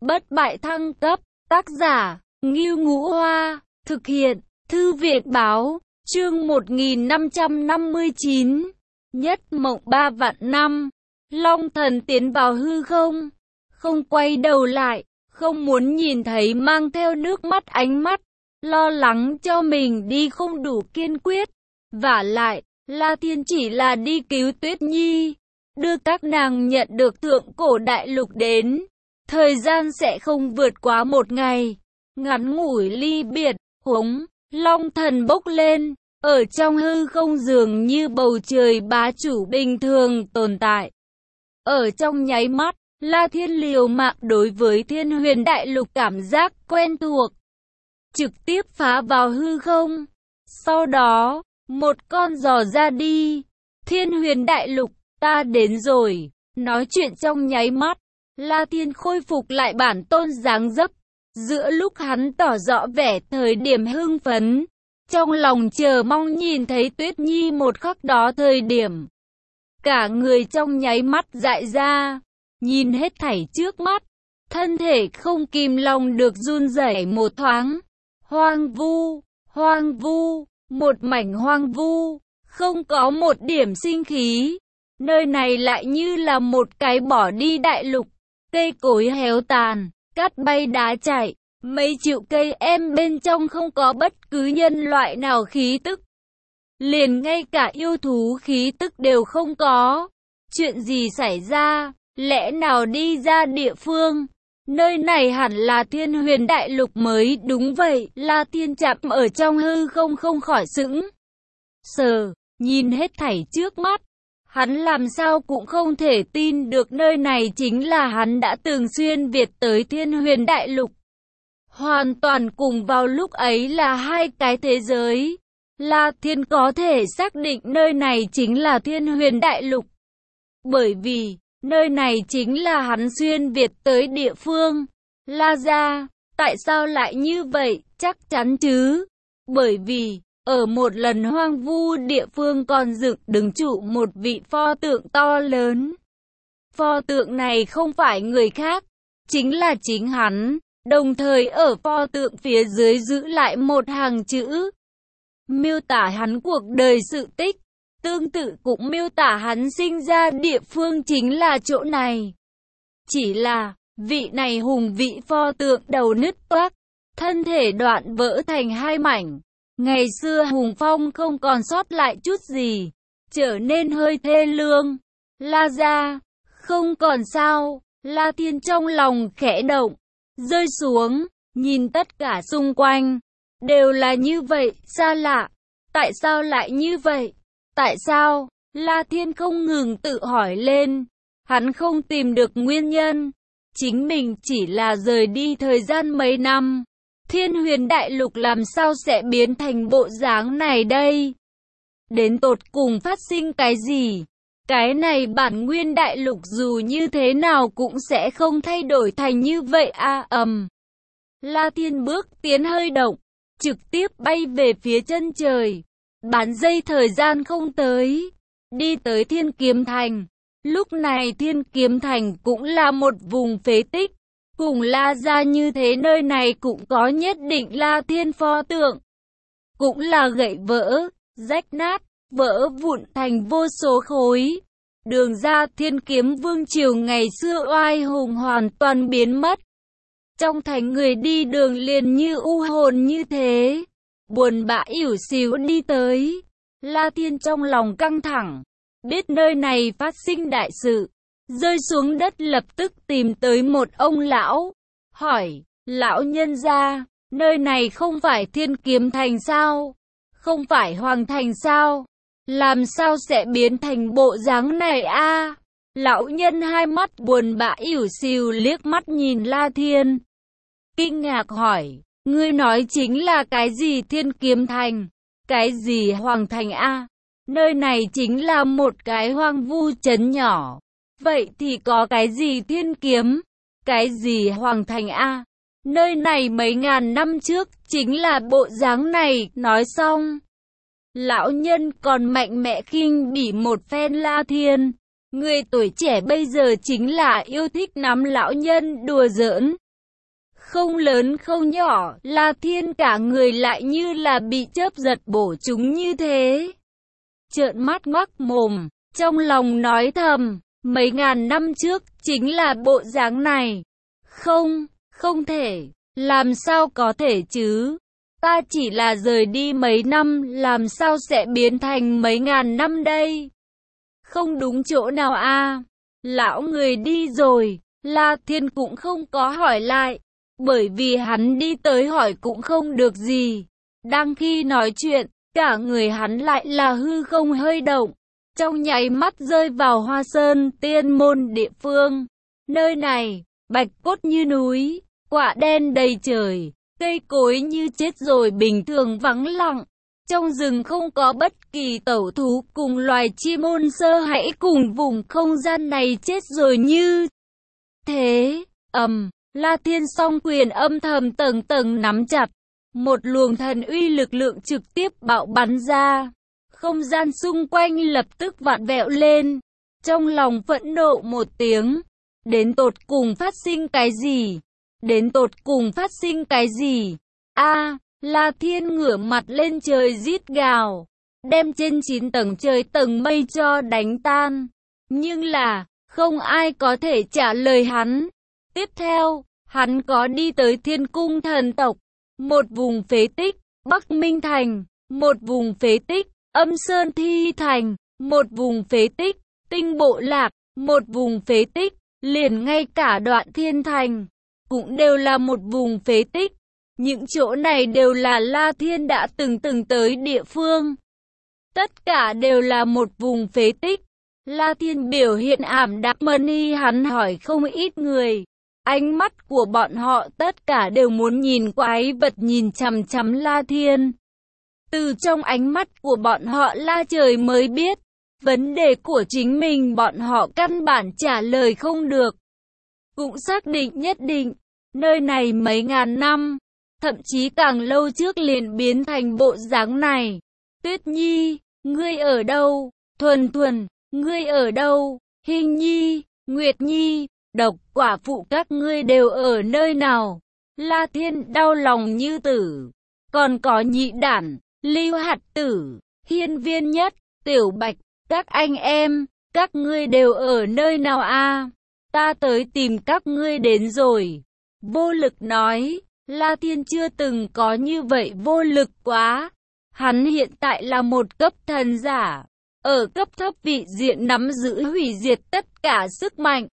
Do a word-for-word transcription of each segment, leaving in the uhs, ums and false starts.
Bất bại thăng cấp, tác giả, Ngưu Ngũ Hoa, thực hiện, Thư viện báo, chương một nghìn năm trăm năm mươi chín, nhất mộng ba vạn năm, Long Thần tiến vào hư không, không quay đầu lại, không muốn nhìn thấy, mang theo nước mắt ánh mắt, lo lắng cho mình đi không đủ kiên quyết, vả lại, La Thiên chỉ là đi cứu Tuyết Nhi, đưa các nàng nhận được thượng cổ đại lục đến. Thời gian sẽ không vượt quá một ngày, ngắn ngủi ly biệt, huống, Long Thần bốc lên, ở trong hư không dường như bầu trời bá chủ bình thường tồn tại. Ở trong nháy mắt, La Thiên liều mạng đối với Thiên Huyền Đại Lục cảm giác quen thuộc, trực tiếp phá vào hư không. Sau đó, một con giò ra đi, Thiên Huyền Đại Lục, ta đến rồi, nói chuyện trong nháy mắt. La Thiên khôi phục lại bản tôn dáng dấp, giữa lúc hắn tỏ rõ vẻ thời điểm hưng phấn, trong lòng chờ mong nhìn thấy Tuyết Nhi một khắc đó thời điểm. Cả người trong nháy mắt dại ra, nhìn hết thảy trước mắt, thân thể không kìm lòng được run rẩy một thoáng. Hoang vu, hoang vu, một mảnh hoang vu, không có một điểm sinh khí, nơi này lại như là một cái bỏ đi đại lục. Cây cối héo tàn, cát bay đá chạy, mấy triệu cây em bên trong không có bất cứ nhân loại nào khí tức. Liền ngay cả yêu thú khí tức đều không có. Chuyện gì xảy ra? Lẽ nào đi ra địa phương? Nơi này hẳn là Thiên Huyền Đại Lục mới đúng vậy. La Thiên chạm ở trong hư không không khỏi sững sờ, nhìn hết thảy trước mắt. Hắn làm sao cũng không thể tin được nơi này chính là hắn đã từng xuyên Việt tới Thiên Huyền Đại Lục. Hoàn toàn cùng vào lúc ấy là hai cái thế giới. La Thiên có thể xác định nơi này chính là Thiên Huyền Đại Lục. Bởi vì, nơi này chính là hắn xuyên Việt tới địa phương. La gia, tại sao lại như vậy, chắc chắn chứ? Bởi vì, ở một lần hoang vu địa phương còn dựng đứng trụ một vị pho tượng to lớn. Pho tượng này không phải người khác, chính là chính hắn, đồng thời ở pho tượng phía dưới giữ lại một hàng chữ, miêu tả hắn cuộc đời sự tích, tương tự cũng miêu tả hắn sinh ra địa phương chính là chỗ này. Chỉ là, vị này hùng vị pho tượng đầu nứt toác, thân thể đoạn vỡ thành hai mảnh. Ngày xưa hùng phong không còn sót lại chút gì, trở nên hơi thê lương. La gia, không còn sao? La Thiên trong lòng khẽ động, rơi xuống, nhìn tất cả xung quanh, đều là như vậy, xa lạ. Tại sao lại như vậy? Tại sao? La Thiên không ngừng tự hỏi lên, hắn không tìm được nguyên nhân. Chính mình chỉ là rời đi thời gian mấy năm. Thiên Huyền Đại Lục làm sao sẽ biến thành bộ dáng này đây? Đến tột cùng phát sinh cái gì? Cái này bản nguyên đại lục dù như thế nào cũng sẽ không thay đổi thành như vậy a ầm. La Thiên bước tiến hơi động, trực tiếp bay về phía chân trời. Bán giây thời gian không tới, đi tới Thiên Kiếm Thành. Lúc này Thiên Kiếm Thành cũng là một vùng phế tích. Cùng La gia như thế nơi này cũng có nhất định La Thiên pho tượng. Cũng là gãy vỡ, rách nát, vỡ vụn thành vô số khối. Đường ra Thiên Kiếm Vương triều ngày xưa oai hùng hoàn toàn biến mất. Trong thành người đi đường liền như u hồn như thế. Buồn bã ỉu xìu đi tới. La Thiên trong lòng căng thẳng. Biết nơi này phát sinh đại sự. Rơi xuống đất lập tức tìm tới một ông lão, hỏi, lão nhân gia, nơi này không phải Thiên Kiếm Thành sao? Không phải Hoàng Thành sao? Làm sao sẽ biến thành bộ dáng này a? Lão nhân hai mắt buồn bã ỉu xìu liếc mắt nhìn La Thiên. Kinh ngạc hỏi, ngươi nói chính là cái gì Thiên Kiếm Thành? Cái gì Hoàng Thành a? Nơi này chính là một cái hoang vu trấn nhỏ. Vậy thì có cái gì Thiên Kiếm? Cái gì Hoàng Thành a? Nơi này mấy ngàn năm trước chính là bộ dáng này. Nói xong, lão nhân còn mạnh mẽ khinh bỉ một phen La Thiên. Người tuổi trẻ bây giờ chính là yêu thích nắm lão nhân đùa giỡn. không lớn không nhỏ, La Thiên cả người lại như là bị chớp giật bổ chúng như thế. Trợn mắt ngoác mồm, trong lòng nói thầm, mấy ngàn năm trước, chính là bộ dáng này. Không, không thể, làm sao có thể chứ? Ta chỉ là rời đi mấy năm, làm sao sẽ biến thành mấy ngàn năm đây? Không đúng chỗ nào a? À? Lão người đi rồi, La Thiên cũng không có hỏi lại, bởi vì hắn đi tới hỏi cũng không được gì. Đang khi nói chuyện, cả người hắn lại là hư không hơi động, trong nháy mắt rơi vào Hoa Sơn Tiên Môn địa phương. Nơi này, bạch cốt như núi, quạ đen đầy trời, cây cối như chết rồi bình thường vắng lặng. Trong rừng không có bất kỳ tẩu thú cùng loài chim ôn sơ hãy cùng vùng không gian này chết rồi như thế. Ầm, La Thiên song quyền âm thầm tầng tầng nắm chặt. Một luồng thần uy lực lượng trực tiếp bạo bắn ra. Không gian xung quanh lập tức vặn vẹo lên. Trong lòng phẫn nộ một tiếng. Đến tột cùng phát sinh cái gì? Đến tột cùng phát sinh cái gì? A, La Thiên ngửa mặt lên trời rít gào, đem trên chín tầng trời tầng mây cho đánh tan. Nhưng là, không ai có thể trả lời hắn. Tiếp theo, hắn có đi tới Thiên Cung thần tộc, một vùng phế tích, Bắc Minh Thành, một vùng phế tích, Âm Sơn Thi Thành, một vùng phế tích, Tinh Bộ Lạc, một vùng phế tích, liền ngay cả Đoạn Thiên Thành, cũng đều là một vùng phế tích. Những chỗ này đều là La Thiên đã từng từng tới địa phương. Tất cả đều là một vùng phế tích. La Thiên biểu hiện ảm đạm mani, hắn hỏi không ít người. Ánh mắt của bọn họ tất cả đều muốn nhìn quái vật nhìn chằm chằm La Thiên. Từ trong ánh mắt của bọn họ La Trời mới biết, vấn đề của chính mình bọn họ căn bản trả lời không được. Cũng xác định nhất định, nơi này mấy ngàn năm, thậm chí càng lâu trước liền biến thành bộ dáng này. Tuyết Nhi, ngươi ở đâu? Thuần Thuần, ngươi ở đâu? Hình Nhi, Nguyệt Nhi, Độc Quả Phụ các ngươi đều ở nơi nào? La Thiên đau lòng như tử. Còn có Nhị Đản, Lưu Hạt Tử, Hiên Viên Nhất, Tiểu Bạch, các anh em, các ngươi đều ở nơi nào a? À? Ta tới tìm các ngươi đến rồi. Vô Lực nói. La Thiên chưa từng có như vậy vô lực quá. Hắn hiện tại là một cấp thần giả. Ở cấp thấp vị diện nắm giữ hủy diệt tất cả sức mạnh.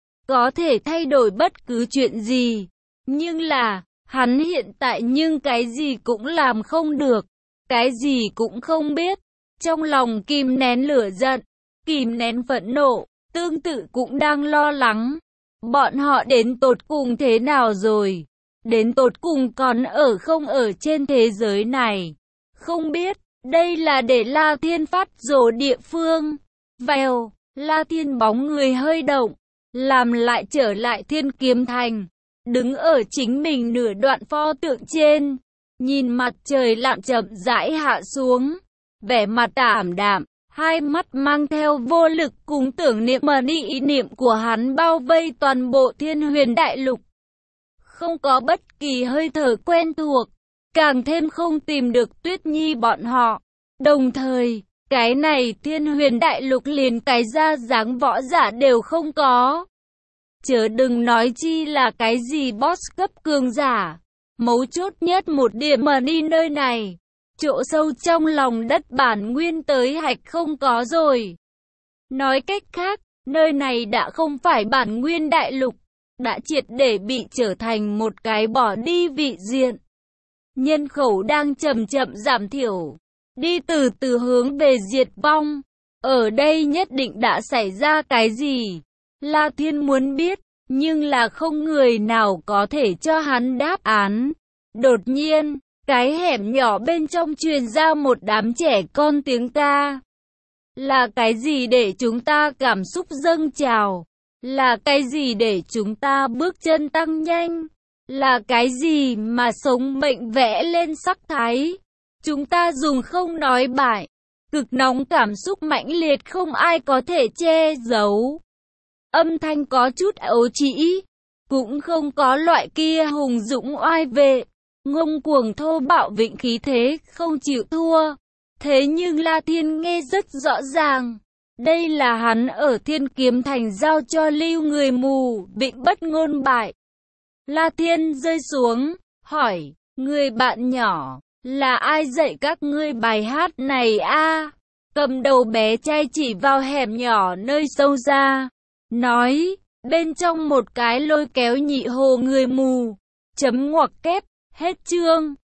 Có thể thay đổi bất cứ chuyện gì. Nhưng là, hắn hiện tại nhưng cái gì cũng làm không được. Cái gì cũng không biết. Trong lòng kìm nén lửa giận, kìm nén phẫn nộ, tương tự cũng đang lo lắng. Bọn họ đến tột cùng thế nào rồi? Đến tột cùng còn ở không ở trên thế giới này? Không biết, đây là để La Thiên phát rồ địa phương. Vèo, La Thiên bóng người hơi động, làm lại trở lại Thiên Kiếm Thành. Đứng ở chính mình nửa đoạn pho tượng trên, nhìn mặt trời lặn chậm rãi hạ xuống. Vẻ mặt ảm đạm, hai mắt mang theo vô lực cùng tưởng niệm mà đi ý niệm của hắn bao vây toàn bộ Thiên Huyền Đại Lục. Không có bất kỳ hơi thở quen thuộc, càng thêm không tìm được Tuyết Nhi bọn họ. Đồng thời, cái này Thiên Huyền Đại Lục liền cái ra dáng võ giả đều không có. Chớ đừng nói chi là cái gì boss cấp cường giả. Mấu chốt nhất một điểm mà đi nơi này, chỗ sâu trong lòng đất bản nguyên tới hạch không có rồi. Nói cách khác, nơi này đã không phải bản nguyên đại lục, đã triệt để bị trở thành một cái bỏ đi vị diện. Nhân khẩu đang chậm chậm giảm thiểu, đi từ từ hướng về diệt vong. Ở đây nhất định đã xảy ra cái gì? La Thiên muốn biết, nhưng là không người nào có thể cho hắn đáp án. Đột nhiên, cái hẻm nhỏ bên trong truyền ra một đám trẻ con tiếng ca. Là cái gì để chúng ta cảm xúc dâng trào? Là cái gì để chúng ta bước chân tăng nhanh? Là cái gì mà sống mệnh vẽ lên sắc thái? Chúng ta dùng không nói bại. Cực nóng cảm xúc mãnh liệt không ai có thể che giấu. Âm thanh có chút ấu trĩ, cũng không có loại kia hùng dũng oai vệ, ngông cuồng thô bạo vịnh khí thế, không chịu thua. Thế nhưng La Thiên nghe rất rõ ràng, đây là hắn ở Thiên Kiếm Thành giao cho Lưu người mù, vịnh bất ngôn bại. La Thiên rơi xuống, hỏi, người bạn nhỏ, là ai dạy các ngươi bài hát này a? Cầm đầu bé trai chỉ vào hẻm nhỏ nơi sâu ra, nói, bên trong một cái lôi kéo Nhị Hồ người mù. Chấm ngoặc kép, hết chương.